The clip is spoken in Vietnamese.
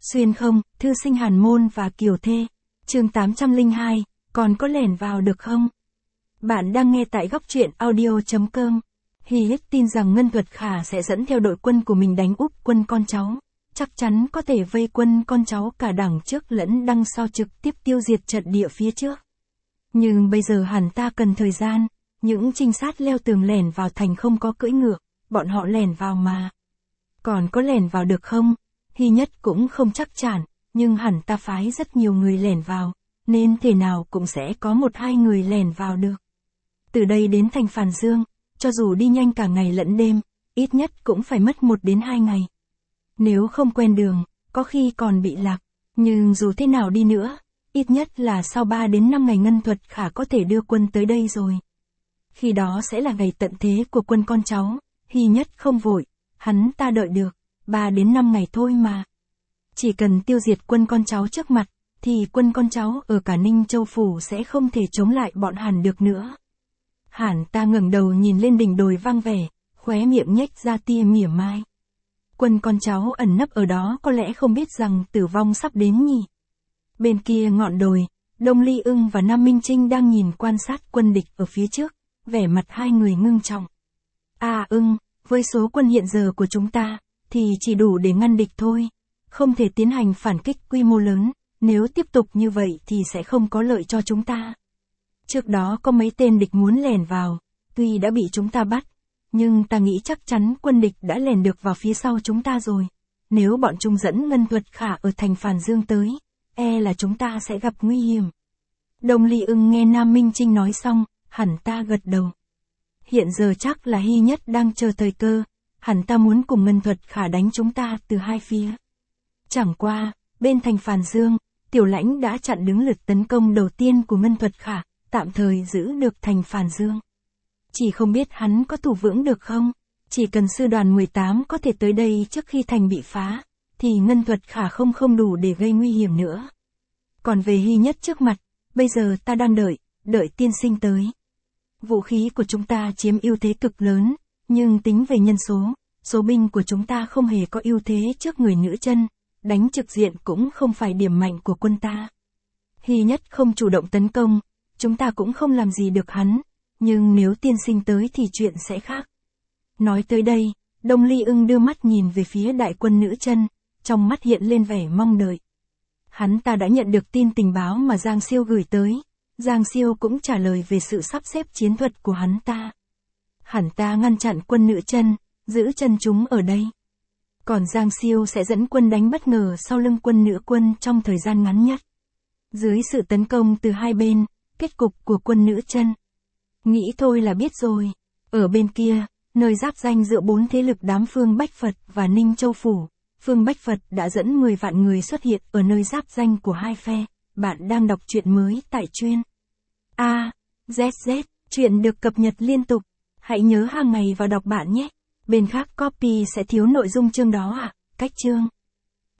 Xuyên không, thư sinh Hàn Môn và Kiều Thê. Chương 802, còn có lẻn vào được không? Bạn đang nghe tại góc truyện audio.com. Hy tin rằng Ngân Thuật Khả sẽ dẫn theo đội quân của mình đánh úp quân con cháu. Chắc chắn có thể vây quân con cháu cả đằng trước lẫn đằng sau trực tiếp tiêu diệt trận địa phía trước. Nhưng bây giờ hẳn ta cần thời gian, những trinh sát leo tường lẻn vào thành không có cưỡi ngựa, bọn họ lẻn vào mà. Còn có lẻn vào được không? Hy nhất cũng không chắc chắn, nhưng hẳn ta phái rất nhiều người lẻn vào, nên thể nào cũng sẽ có 1-2 người lẻn vào được. Từ đây đến thành Phàn Dương, cho dù đi nhanh cả ngày lẫn đêm, ít nhất cũng phải mất 1 đến 2 ngày. Nếu không quen đường, có khi còn bị lạc, nhưng dù thế nào đi nữa, ít nhất là sau 3 đến 5 ngày Ngân Thuật Khả có thể đưa quân tới đây rồi. Khi đó sẽ là ngày tận thế của quân con cháu, Hy nhất không vội, hắn ta đợi được, 3 đến 5 ngày thôi mà. Chỉ cần tiêu diệt quân con cháu trước mặt, thì quân con cháu ở cả Ninh Châu Phủ sẽ không thể chống lại bọn Hàn được nữa. Hàn ta ngẩng đầu nhìn lên đỉnh đồi vang vẻ, khóe miệng nhếch ra tia mỉa mai. Quân con cháu ẩn nấp ở đó có lẽ không biết rằng tử vong sắp đến nhỉ. Bên kia ngọn đồi, Đông Ly Ưng và Nam Minh Trinh đang nhìn quan sát quân địch ở phía trước, vẻ mặt hai người ngưng trọng. Ưng, với số quân hiện giờ của chúng ta, thì chỉ đủ để ngăn địch thôi. Không thể tiến hành phản kích quy mô lớn, nếu tiếp tục như vậy thì sẽ không có lợi cho chúng ta. Trước đó có mấy tên địch muốn lẻn vào, tuy đã bị chúng ta bắt, nhưng ta nghĩ chắc chắn quân địch đã lẻn được vào phía sau chúng ta rồi. Nếu bọn chúng dẫn Ngân Thuật Khả ở thành Phàn Dương tới, là chúng ta sẽ gặp nguy hiểm. Đông Ly Ưng nghe Nam Minh Trinh nói xong, hẳn ta gật đầu. Hiện giờ chắc là Hy nhất đang chờ thời cơ, hẳn ta muốn cùng Ngân Thuật Khả đánh chúng ta từ hai phía. Chẳng qua, bên thành Phàn Dương, Tiểu Lãnh đã chặn đứng lượt tấn công đầu tiên của Ngân Thuật Khả, tạm thời giữ được thành Phàn Dương. Chỉ không biết hắn có thủ vững được không? Chỉ cần sư đoàn 18 có thể tới đây trước khi thành bị phá, thì Ngân Thuật Khả không đủ để gây nguy hiểm nữa. Còn về Hy nhất trước mặt, bây giờ ta đang đợi tiên sinh tới. Vũ khí của chúng ta chiếm ưu thế cực lớn, nhưng tính về nhân số binh của chúng ta không hề có ưu thế trước người nữ chân, đánh trực diện cũng không phải điểm mạnh của quân ta. Hy nhất không chủ động tấn công, chúng ta cũng không làm gì được hắn, nhưng nếu tiên sinh tới thì chuyện sẽ khác. Nói tới đây, Đông Ly Ưng đưa mắt nhìn về phía đại quân nữ chân, trong mắt hiện lên vẻ mong đợi. Hắn ta đã nhận được tin tình báo mà Giang Siêu gửi tới, Giang Siêu cũng trả lời về sự sắp xếp chiến thuật của hắn ta. Hắn ta ngăn chặn quân nữ chân, giữ chân chúng ở đây. Còn Giang Siêu sẽ dẫn quân đánh bất ngờ sau lưng quân nữ quân trong thời gian ngắn nhất. Dưới sự tấn công từ hai bên, kết cục của quân nữ chân. Nghĩ thôi là biết rồi. Ở bên kia, nơi giáp ranh giữa 4 thế lực đám Phương Bách Phật và Ninh Châu Phủ, Phương Bách Phật đã dẫn 10 vạn người xuất hiện ở nơi giáp ranh của hai phe. Bạn đang đọc truyện mới tại truyện ZZ, truyện được cập nhật liên tục. Hãy nhớ hàng ngày vào đọc bạn nhé. Bên khác copy sẽ thiếu nội dung chương đó cách chương.